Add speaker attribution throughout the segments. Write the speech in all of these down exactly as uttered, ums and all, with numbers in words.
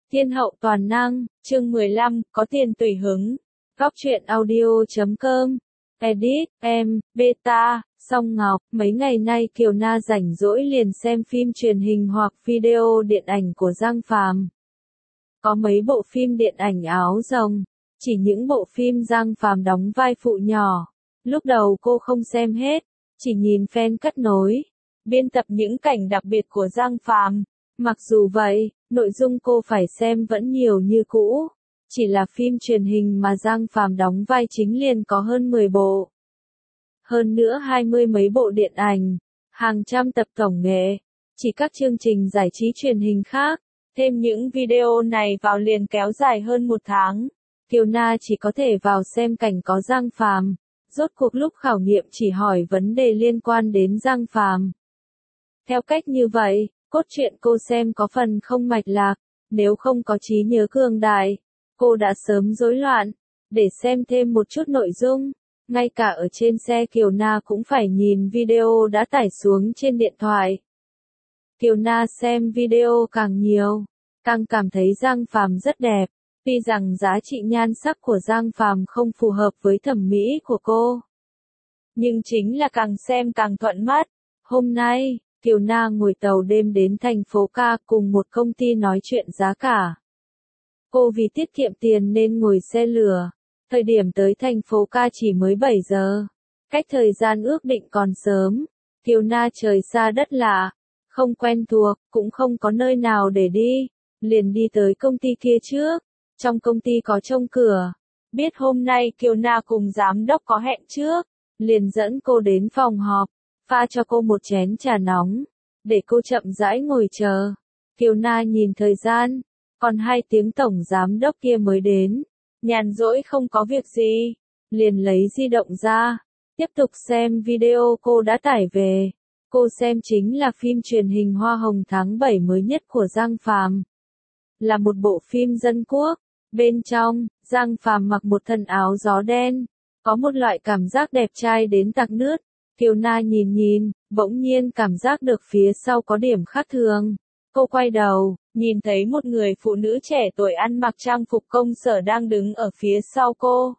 Speaker 1: Thiên hậu toàn năng, chương mười lăm, có tiền tùy hứng. Góc truyện audio chấm com. Edit, em, beta, Song Ngọc. Mấy ngày nay Kiều Na rảnh rỗi liền xem phim truyền hình hoặc video điện ảnh của Giang Phàm. Có mấy bộ phim điện ảnh áo rồng, chỉ những bộ phim Giang Phàm đóng vai phụ nhỏ. Lúc đầu cô không xem hết, chỉ nhìn fan cắt nối, biên tập những cảnh đặc biệt của Giang Phàm. Mặc dù vậy, nội dung cô phải xem vẫn nhiều như cũ. Chỉ là phim truyền hình mà Giang Phàm đóng vai chính liền có hơn mười bộ. Hơn nữa hai mươi mấy bộ điện ảnh, hàng trăm tập tổng nghệ, chỉ các chương trình giải trí truyền hình khác. Thêm những video này vào liền kéo dài hơn một tháng. Kiều Na chỉ có thể vào xem cảnh có Giang Phàm. Rốt cuộc lúc khảo nghiệm chỉ hỏi vấn đề liên quan đến Giang Phàm. Theo cách như vậy, cốt truyện cô xem có phần không mạch lạc, nếu không có trí nhớ cường đại, cô đã sớm rối loạn. Để xem thêm một chút nội dung, ngay cả ở trên xe Kiều Na cũng phải nhìn video đã tải xuống trên điện thoại. Kiều Na xem video càng nhiều, càng cảm thấy Giang Phàm rất đẹp, tuy rằng giá trị nhan sắc của Giang Phàm không phù hợp với thẩm mỹ của cô. Nhưng chính là càng xem càng thuận mắt. Hôm nay, Kiều Na ngồi tàu đêm đến thành phố Ca cùng một công ty nói chuyện giá cả. Cô vì tiết kiệm tiền nên ngồi xe lửa. Thời điểm tới thành phố Ca chỉ mới bảy giờ. Cách thời gian ước định còn sớm. Kiều Na trời xa đất lạ, không quen thuộc, cũng không có nơi nào để đi. Liền đi tới công ty kia trước. Trong công ty có trông cửa. Biết hôm nay Kiều Na cùng giám đốc có hẹn trước, liền dẫn cô đến phòng họp. Pha cho cô một chén trà nóng, để cô chậm rãi ngồi chờ. Kiều Na nhìn thời gian, còn hai tiếng tổng giám đốc kia mới đến. Nhàn rỗi không có việc gì, liền lấy di động ra, tiếp tục xem video cô đã tải về. Cô xem chính là phim truyền hình Hoa Hồng tháng bảy mới nhất của Giang Phàm. Là một bộ phim dân quốc, bên trong, Giang Phàm mặc một thân áo gió đen, có một loại cảm giác đẹp trai đến tạc nướt. Kiều Na nhìn nhìn, bỗng nhiên cảm giác được phía sau có điểm khác thường. Cô quay đầu, nhìn thấy một người phụ nữ trẻ tuổi ăn mặc trang phục công sở đang đứng ở phía sau cô.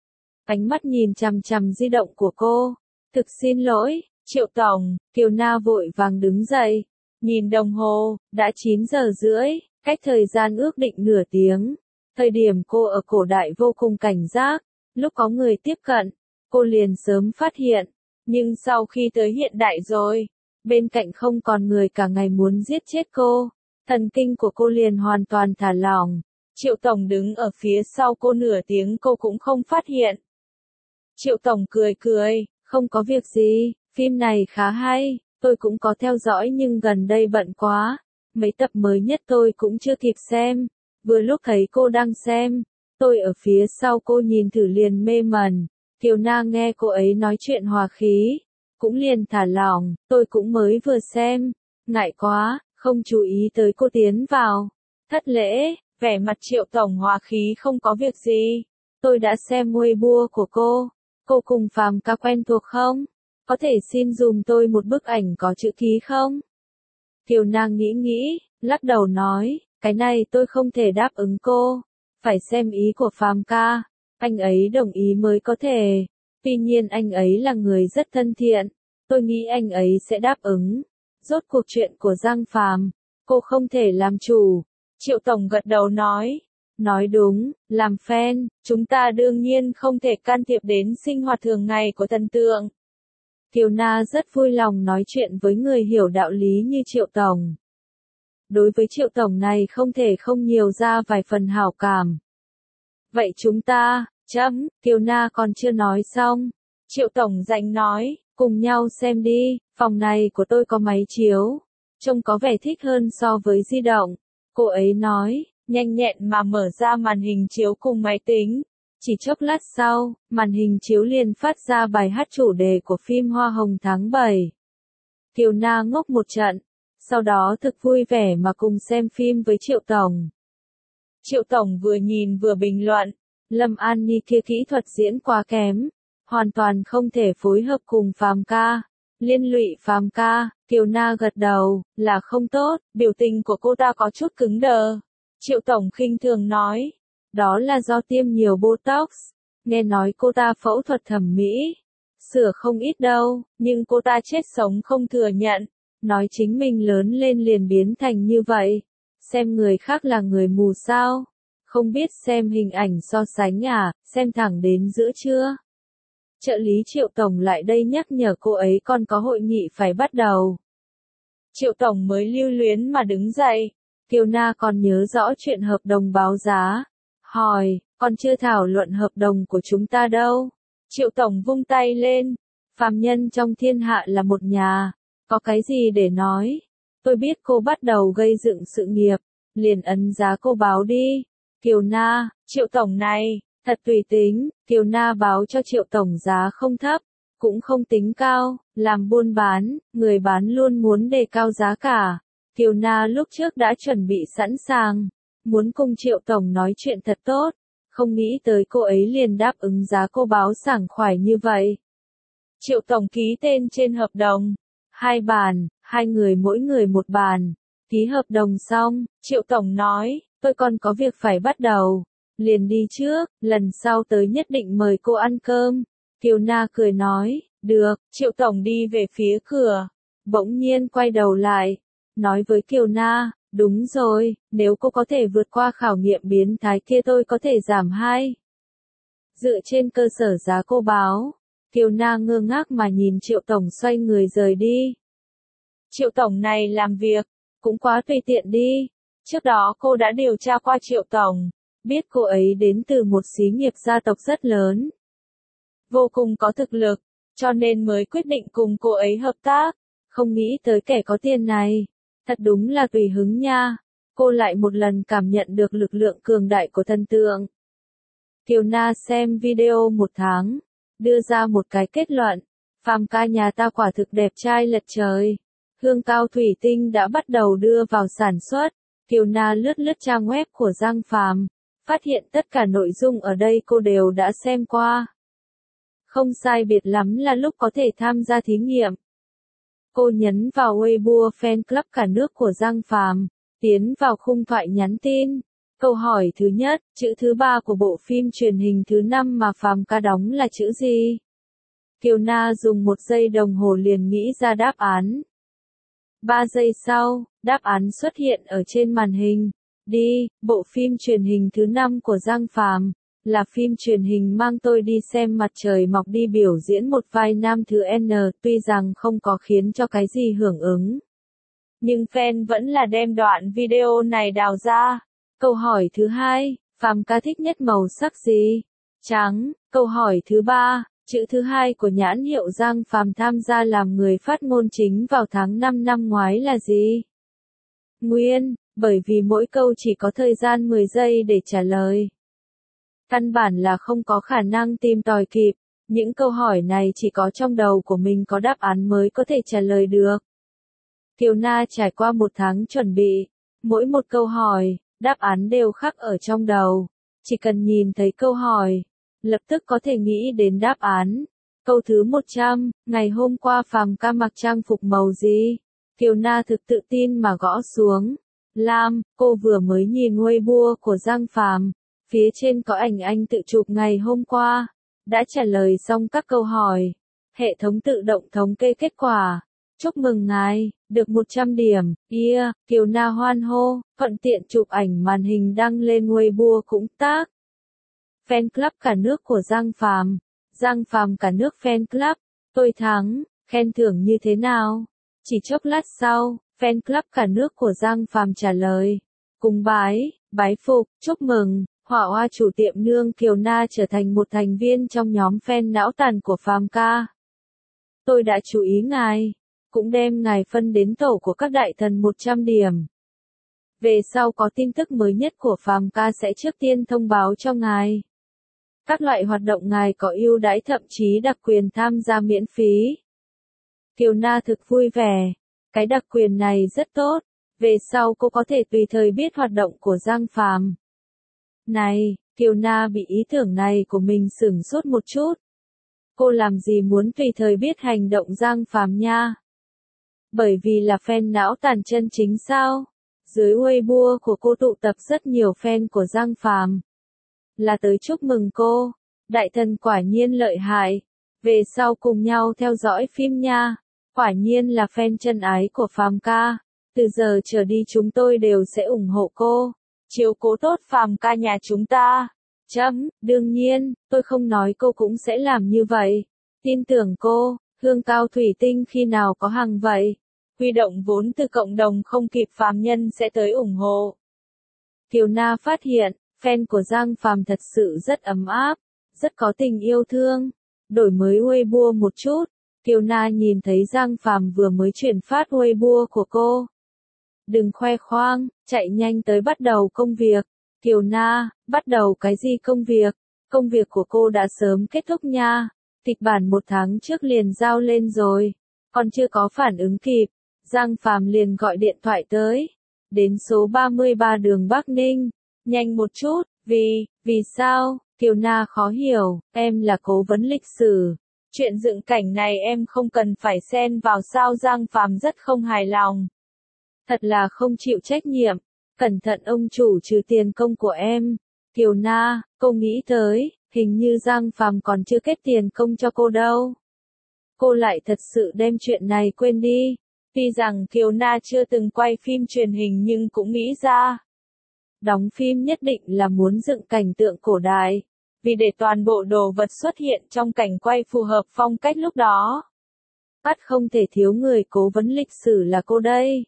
Speaker 1: Ánh mắt nhìn chằm chằm di động của cô. Thực xin lỗi, Triệu Tổng. Kiều Na vội vàng đứng dậy. Nhìn đồng hồ, đã chín giờ rưỡi, cách thời gian ước định nửa tiếng. Thời điểm cô ở cổ đại vô cùng cảnh giác. Lúc có người tiếp cận, cô liền sớm phát hiện. Nhưng sau khi tới hiện đại rồi, bên cạnh không còn người cả ngày muốn giết chết cô, thần kinh của cô liền hoàn toàn thả lỏng. Triệu Tổng đứng ở phía sau cô nửa tiếng cô cũng không phát hiện. Triệu Tổng cười cười, không có việc gì, phim này khá hay, tôi cũng có theo dõi nhưng gần đây bận quá, mấy tập mới nhất tôi cũng chưa kịp xem. Vừa lúc thấy cô đang xem, tôi ở phía sau cô nhìn thử liền mê mẩn. Kiều Na nghe cô ấy nói chuyện hòa khí, cũng liền thả lỏng, tôi cũng mới vừa xem, ngại quá, không chú ý tới cô tiến vào. Thất lễ, vẻ mặt Triệu Tổng hòa khí không có việc gì, tôi đã xem Weibo của cô, cô cùng Phàm Ca quen thuộc không? Có thể xin dùm tôi một bức ảnh có chữ ký không? Kiều Na nghĩ nghĩ, lắc đầu nói, cái này tôi không thể đáp ứng cô, phải xem ý của Phàm Ca. Anh ấy đồng ý mới có thể. Tuy nhiên anh ấy là người rất thân thiện. Tôi nghĩ anh ấy sẽ đáp ứng. Rốt cuộc chuyện của Giang Phàm, cô không thể làm chủ. Triệu Tổng gật đầu nói. Nói đúng, làm fan, chúng ta đương nhiên không thể can thiệp đến sinh hoạt thường ngày của thần tượng. Kiều Na rất vui lòng nói chuyện với người hiểu đạo lý như Triệu Tổng. Đối với Triệu Tổng này không thể không nhiều ra vài phần hảo cảm. Vậy chúng ta, chấm, Kiều Na còn chưa nói xong. Triệu Tổng rảnh nói, cùng nhau xem đi, phòng này của tôi có máy chiếu. Trông có vẻ thích hơn so với di động. Cô ấy nói, nhanh nhẹn mà mở ra màn hình chiếu cùng máy tính. Chỉ chốc lát sau, màn hình chiếu liền phát ra bài hát chủ đề của phim Hoa Hồng tháng bảy. Kiều Na ngốc một trận, sau đó thực vui vẻ mà cùng xem phim với Triệu Tổng. Triệu Tổng vừa nhìn vừa bình luận, Lâm An Nhi kia kỹ thuật diễn quá kém, hoàn toàn không thể phối hợp cùng Phàm Ca, liên lụy Phàm Ca. Kiều Na gật đầu, là không tốt, biểu tình của cô ta có chút cứng đờ. Triệu Tổng khinh thường nói. Đó là do tiêm nhiều Botox. Nghe nói cô ta phẫu thuật thẩm mỹ. Sửa không ít đâu, nhưng cô ta chết sống không thừa nhận. Nói chính mình lớn lên liền biến thành như vậy. Xem người khác là người mù sao? Không biết xem hình ảnh so sánh à, xem thẳng đến giữa chưa? Trợ lý Triệu Tổng lại đây nhắc nhở cô ấy còn có hội nghị phải bắt đầu. Triệu Tổng mới lưu luyến mà đứng dậy. Kiều Na còn nhớ rõ chuyện hợp đồng báo giá. Hỏi, còn chưa thảo luận hợp đồng của chúng ta đâu. Triệu Tổng vung tay lên. Phàm nhân trong thiên hạ là một nhà. Có cái gì để nói? Tôi biết cô bắt đầu gây dựng sự nghiệp. Liền ấn giá cô báo đi. Kiều Na, Triệu Tổng này, thật tùy tính. Kiều Na báo cho Triệu Tổng giá không thấp, cũng không tính cao. Làm buôn bán, người bán luôn muốn đề cao giá cả. Kiều Na lúc trước đã chuẩn bị sẵn sàng. Muốn cùng Triệu Tổng nói chuyện thật tốt. Không nghĩ tới cô ấy liền đáp ứng giá cô báo sảng khoái như vậy. Triệu Tổng ký tên trên hợp đồng. Hai bàn, hai người mỗi người một bàn. Ký hợp đồng xong, Triệu Tổng nói, tôi còn có việc phải bắt đầu. Liền đi trước, lần sau tới nhất định mời cô ăn cơm. Kiều Na cười nói, được, Triệu Tổng đi về phía cửa. Bỗng nhiên quay đầu lại, nói với Kiều Na, đúng rồi, nếu cô có thể vượt qua khảo nghiệm biến thái kia tôi có thể giảm hai. Dựa trên cơ sở giá cô báo, Kiều Na ngơ ngác mà nhìn Triệu Tổng xoay người rời đi. Triệu Tổng này làm việc, cũng quá tùy tiện đi. Trước đó cô đã điều tra qua Triệu Tổng, biết cô ấy đến từ một xí nghiệp gia tộc rất lớn. Vô cùng có thực lực, cho nên mới quyết định cùng cô ấy hợp tác. Không nghĩ tới kẻ có tiền này. Thật đúng là tùy hứng nha. Cô lại một lần cảm nhận được lực lượng cường đại của thần tượng. Kiều Na xem video một tháng, đưa ra một cái kết luận. Phàm ca nhà ta quả thực đẹp trai lật trời. Hương cao thủy tinh đã bắt đầu đưa vào sản xuất. Kiều Na lướt lướt trang web của Giang Phàm, phát hiện tất cả nội dung ở đây cô đều đã xem qua. Không sai biệt lắm là lúc có thể tham gia thí nghiệm. Cô nhấn vào Weibo fan club cả nước của Giang Phàm, tiến vào khung thoại nhắn tin. Câu hỏi thứ nhất, chữ thứ ba của bộ phim truyền hình thứ năm mà Phàm ca đóng là chữ gì? Kiều Na dùng một giây đồng hồ liền nghĩ ra đáp án. Ba giây sau, đáp án xuất hiện ở trên màn hình. Đi, bộ phim truyền hình thứ năm của Giang Phàm là phim truyền hình mang tôi đi xem mặt trời mọc đi biểu diễn một vai nam thứ N, tuy rằng không có khiến cho cái gì hưởng ứng. Nhưng fan vẫn là đem đoạn video này đào ra. Câu hỏi thứ hai, Phàm ca thích nhất màu sắc gì? Trắng. Câu hỏi thứ ba, chữ thứ hai của nhãn hiệu Giang Phàm tham gia làm người phát ngôn chính vào tháng năm năm ngoái là gì? Nguyên, bởi vì mỗi câu chỉ có thời gian mười giây để trả lời. Căn bản là không có khả năng tìm tòi kịp, những câu hỏi này chỉ có trong đầu của mình có đáp án mới có thể trả lời được. Kiều Na trải qua một tháng chuẩn bị, mỗi một câu hỏi, đáp án đều khắc ở trong đầu. Chỉ cần nhìn thấy câu hỏi, lập tức có thể nghĩ đến đáp án. Câu thứ một trăm, ngày hôm qua Phàm ca mặc trang phục màu gì? Kiều Na thực tự tin mà gõ xuống. Lam, cô vừa mới nhìn Weibo của Giang Phàm, phía trên có ảnh anh tự chụp ngày hôm qua. Đã trả lời xong các câu hỏi. Hệ thống tự động thống kê kết quả. Chúc mừng ngài, được một trăm điểm. Yeah, Kiều Na hoan hô, thuận tiện chụp ảnh màn hình đăng lên Weibo cũng tác. Fan club cả nước của Giang Phàm. Giang Phàm cả nước fan club. Tôi thắng, khen thưởng như thế nào? Chỉ chốc lát sau, fan club cả nước của Giang Phàm trả lời. Cùng bái, bái phục, chúc mừng, Hỏa Hoa chủ tiệm nương Kiều Na trở thành một thành viên trong nhóm fan não tàn của Phàm ca. Tôi đã chú ý ngài, cũng đem ngài phân đến tổ của các đại thần một trăm điểm. Về sau có tin tức mới nhất của Phàm ca sẽ trước tiên thông báo cho ngài. Các loại hoạt động ngài có ưu đãi thậm chí đặc quyền tham gia miễn phí. Kiều Na thực vui vẻ. Cái đặc quyền này rất tốt. Về sau cô có thể tùy thời biết hoạt động của Giang Phàm. Này, Kiều Na bị ý tưởng này của mình sửng sốt một chút. Cô làm gì muốn tùy thời biết hành động Giang Phàm nha? Bởi vì là fan não tàn chân chính sao? Dưới Weibo của cô tụ tập rất nhiều fan của Giang Phàm. Là tới chúc mừng cô. Đại thần quả nhiên lợi hại. Về sau cùng nhau theo dõi phim nha. Quả nhiên là fan chân ái của Phàm ca. Từ giờ trở đi chúng tôi đều sẽ ủng hộ cô. Chiếu cố tốt Phàm ca nhà chúng ta. Chấm, đương nhiên, tôi không nói cô cũng sẽ làm như vậy. Tin tưởng cô, Hương Cao Thủy Tinh khi nào có hàng vậy? Huy động vốn từ cộng đồng không kịp phàm nhân sẽ tới ủng hộ. Kiều Na phát hiện, fan của Giang Phàm thật sự rất ấm áp, rất có tình yêu thương. Đổi mới Weibo một chút, Kiều Na nhìn thấy Giang Phàm vừa mới chuyển phát Weibo của cô. Đừng khoe khoang, chạy nhanh tới bắt đầu công việc. Kiều Na, bắt đầu cái gì công việc? Công việc của cô đã sớm kết thúc nha. Kịch bản một tháng trước liền giao lên rồi. Còn chưa có phản ứng kịp. Giang Phàm liền gọi điện thoại tới. Đến số ba mươi ba đường Bắc Ninh. Nhanh một chút, vì, vì sao? Kiều Na khó hiểu, em là cố vấn lịch sử. Chuyện dựng cảnh này em không cần phải xen vào sao? Giang Phàm rất không hài lòng. Thật là không chịu trách nhiệm. Cẩn thận ông chủ trừ tiền công của em. Kiều Na, cô nghĩ tới, hình như Giang Phàm còn chưa kết tiền công cho cô đâu. Cô lại thật sự đem chuyện này quên đi. Tuy rằng Kiều Na chưa từng quay phim truyền hình nhưng cũng nghĩ ra. Đóng phim nhất định là muốn dựng cảnh tượng cổ đại. Vì để toàn bộ đồ vật xuất hiện trong cảnh quay phù hợp phong cách lúc đó. Bắt không thể thiếu người cố vấn lịch sử là cô đây.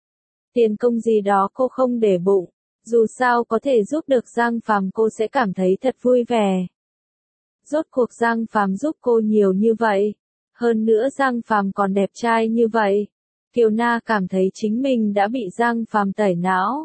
Speaker 1: Tiền công gì đó cô không để bụng. Dù sao có thể giúp được Giang Phàm cô sẽ cảm thấy thật vui vẻ. Rốt cuộc Giang Phàm giúp cô nhiều như vậy. Hơn nữa Giang Phàm còn đẹp trai như vậy. Kiều Na cảm thấy chính mình đã bị Giang Phàm tẩy não.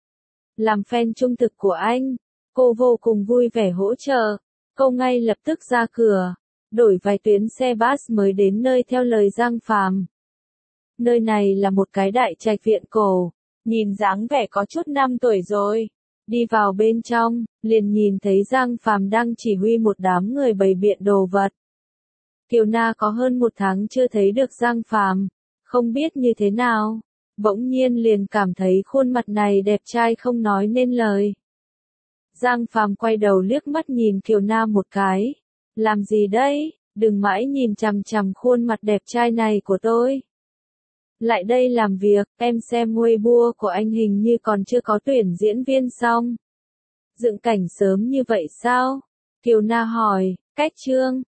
Speaker 1: Làm fan trung thực của anh, cô vô cùng vui vẻ hỗ trợ. Cô ngay lập tức ra cửa, đổi vài tuyến xe bus mới đến nơi theo lời Giang Phàm. Nơi này là một cái đại trạch viện cổ, nhìn dáng vẻ có chút năm tuổi rồi. Đi vào bên trong, liền nhìn thấy Giang Phàm đang chỉ huy một đám người bày biện đồ vật. Kiều Na có hơn một tháng chưa thấy được Giang Phàm, không biết như thế nào, bỗng nhiên liền cảm thấy khuôn mặt này đẹp trai không nói nên lời. Giang Phàm quay đầu liếc mắt nhìn Kiều Na một cái. Làm gì đây, đừng mãi nhìn chằm chằm khuôn mặt đẹp trai này của tôi. Lại đây làm việc, em xem Weibo của anh hình như còn chưa có tuyển diễn viên xong. Dựng cảnh sớm như vậy sao? Kiều Na hỏi, cách chương,